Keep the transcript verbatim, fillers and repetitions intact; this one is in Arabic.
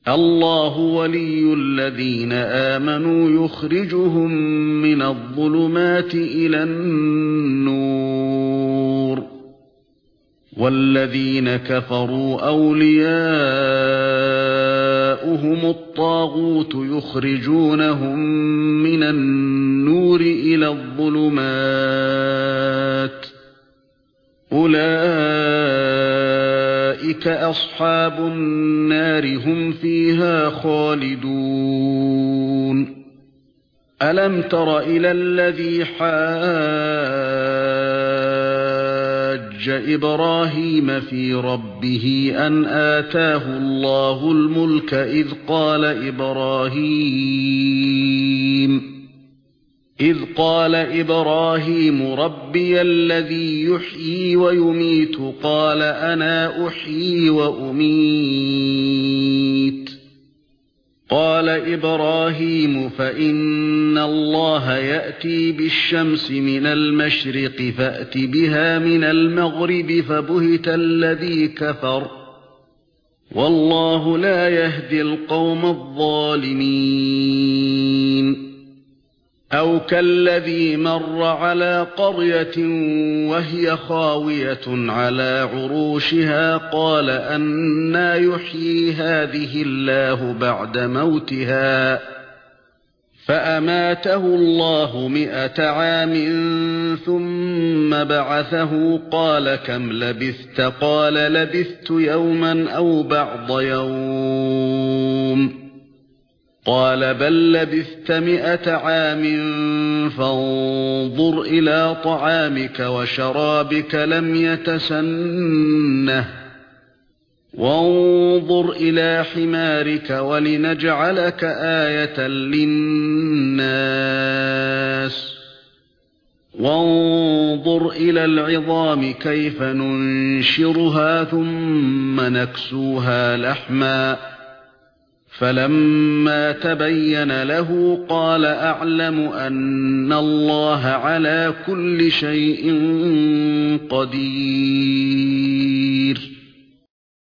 الله ولي الذين آمنوا يخرجهم من الظلمات إلى النور والذين كفروا أولياؤهم الطاغوت يخرجونهم من النور إلى الظلمات أولئك أصحاب النار هم فيها خالدون ألم تر إلى الذي حاج إبراهيم في ربه أن آتاه الله الملك إذ قال إبراهيم إذ قال إبراهيم ربي الذي يحيي ويميت قال أنا أحيي وأميت قال إبراهيم فإن الله يأتي بالشمس من المشرق فأت بها من المغرب فبهت الذي كفر والله لا يهدي القوم الظالمين أو كالذي مر على قرية وهي خاوية على عروشها قال أنى يحيي هذه الله بعد موتها فأماته الله مئة عام ثم بعثه قال كم لبثت قال لبثت يوما أو بعض يوم قال بل لبثت مئة عام فانظر إلى طعامك وشرابك لم يتسنه وانظر إلى حمارك ولنجعلك آية للناس وانظر إلى العظام كيف ننشرها ثم نكسوها لحما فلما تبين له قال أعلم أن الله على كل شيء قدير